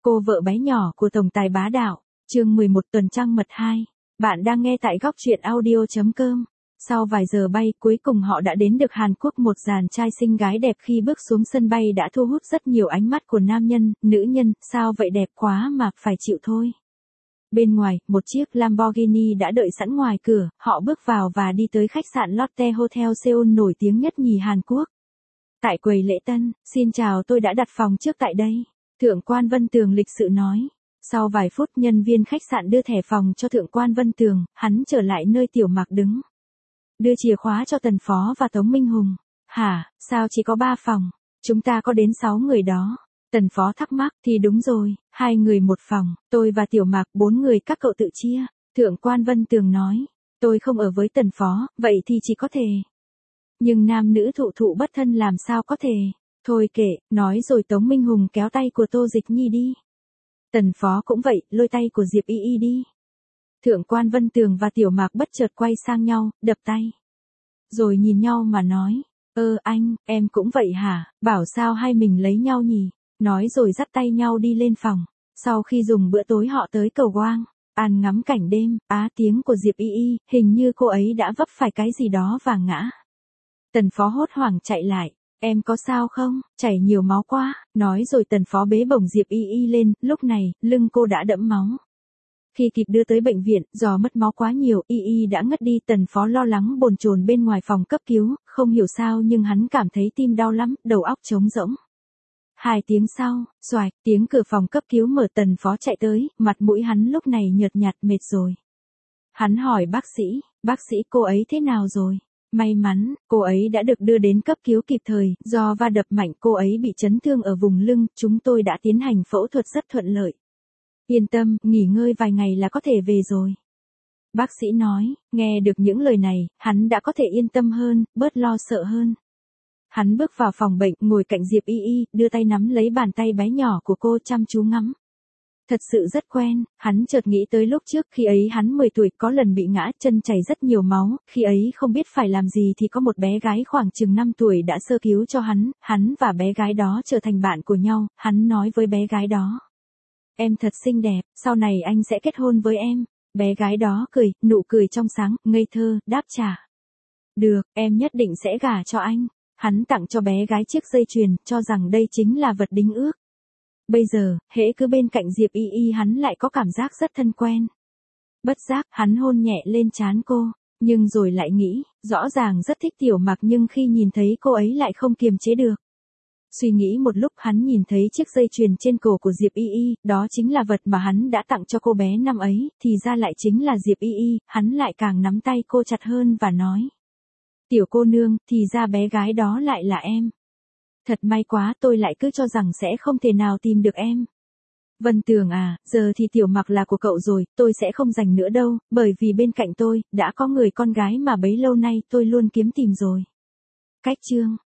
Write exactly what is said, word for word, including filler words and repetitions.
Cô vợ bé nhỏ của tổng tài bá đạo, chương mười một tuần trăng mật hai. Bạn đang nghe tại góc truyện audio chấm com. Sau vài giờ bay, cuối cùng họ đã đến được Hàn Quốc. Một dàn trai xinh gái đẹp khi bước xuống sân bay đã thu hút rất nhiều ánh mắt của nam nhân, nữ nhân. Sao vậy, đẹp quá mà, phải chịu thôi. Bên ngoài, một chiếc Lamborghini đã đợi sẵn ngoài cửa, họ bước vào và đi tới khách sạn Lotte Hotel Seoul nổi tiếng nhất nhì Hàn Quốc. Tại quầy lễ tân, xin chào, tôi đã đặt phòng trước tại đây. Thượng quan Vân Tường lịch sự nói. Sau vài phút, nhân viên khách sạn đưa thẻ phòng cho Thượng quan Vân Tường, hắn trở lại nơi Tiểu Mạc đứng. Đưa chìa khóa cho Tần Phó và Tống Minh Hùng. Hả, sao chỉ có ba phòng? Chúng ta có đến sáu người đó. Tần Phó thắc mắc, thì đúng rồi, hai người một phòng, tôi và Tiểu Mạc bốn người các cậu tự chia. Thượng quan Vân Tường nói, tôi không ở với Tần Phó, vậy thì chỉ có thể. Nhưng nam nữ thụ thụ bất thân làm sao có thể. Thôi kệ, nói rồi Tống Minh Hùng kéo tay của Tô Dịch Nhi đi. Tần Phó cũng vậy, lôi tay của Diệp Y Y đi. Thượng quan Vân Tường và Tiểu Mạc bất chợt quay sang nhau, đập tay. Rồi nhìn nhau mà nói, ơ anh, em cũng vậy hả, bảo sao hai mình lấy nhau nhỉ. Nói rồi dắt tay nhau đi lên phòng. Sau khi dùng bữa tối họ tới cầu Quang, ăn ngắm cảnh đêm. Á tiếng của Diệp Y Y, hình như cô ấy đã vấp phải cái gì đó và ngã. Tần Phó hốt hoảng chạy lại. Em có sao không, chảy nhiều máu quá, nói rồi Tần Phó bế bổng Diệp Y Y lên, lúc này, lưng cô đã đẫm máu. Khi kịp đưa tới bệnh viện, do mất máu quá nhiều, Y Y đã ngất đi. Tần Phó lo lắng bồn chồn bên ngoài phòng cấp cứu, không hiểu sao nhưng hắn cảm thấy tim đau lắm, đầu óc trống rỗng. Hai tiếng sau, xoạch, tiếng cửa phòng cấp cứu mở. Tần Phó chạy tới, mặt mũi hắn lúc này nhợt nhạt mệt rồi. Hắn hỏi bác sĩ, bác sĩ cô ấy thế nào rồi? May mắn, cô ấy đã được đưa đến cấp cứu kịp thời, do va đập mạnh cô ấy bị chấn thương ở vùng lưng, chúng tôi đã tiến hành phẫu thuật rất thuận lợi. Yên tâm, nghỉ ngơi vài ngày là có thể về rồi. Bác sĩ nói, nghe được những lời này, hắn đã có thể yên tâm hơn, bớt lo sợ hơn. Hắn bước vào phòng bệnh, ngồi cạnh Diệp Y Y, đưa tay nắm lấy bàn tay bé nhỏ của cô chăm chú ngắm. Thật sự rất quen, hắn chợt nghĩ tới lúc trước khi ấy hắn mười tuổi có lần bị ngã chân chảy rất nhiều máu, khi ấy không biết phải làm gì thì có một bé gái khoảng chừng năm tuổi đã sơ cứu cho hắn, hắn và bé gái đó trở thành bạn của nhau, hắn nói với bé gái đó. Em thật xinh đẹp, sau này anh sẽ kết hôn với em. Bé gái đó cười, nụ cười trong sáng, ngây thơ, đáp trả. Được, em nhất định sẽ gả cho anh. Hắn tặng cho bé gái chiếc dây chuyền, cho rằng đây chính là vật đính ước. Bây giờ, hễ cứ bên cạnh Diệp Y Y hắn lại có cảm giác rất thân quen. Bất giác, hắn hôn nhẹ lên trán cô, nhưng rồi lại nghĩ, rõ ràng rất thích Tiểu Mạc nhưng khi nhìn thấy cô ấy lại không kiềm chế được. Suy nghĩ một lúc hắn nhìn thấy chiếc dây chuyền trên cổ của Diệp Y Y, đó chính là vật mà hắn đã tặng cho cô bé năm ấy, thì ra lại chính là Diệp Y Y, hắn lại càng nắm tay cô chặt hơn và nói. Tiểu cô nương, thì ra bé gái đó lại là em. Thật may quá, tôi lại cứ cho rằng sẽ không thể nào tìm được em. Vân Tường à, giờ thì Tiểu Mạc là của cậu rồi, tôi sẽ không giành nữa đâu, bởi vì bên cạnh tôi, đã có người con gái mà bấy lâu nay tôi luôn kiếm tìm rồi. Cách chương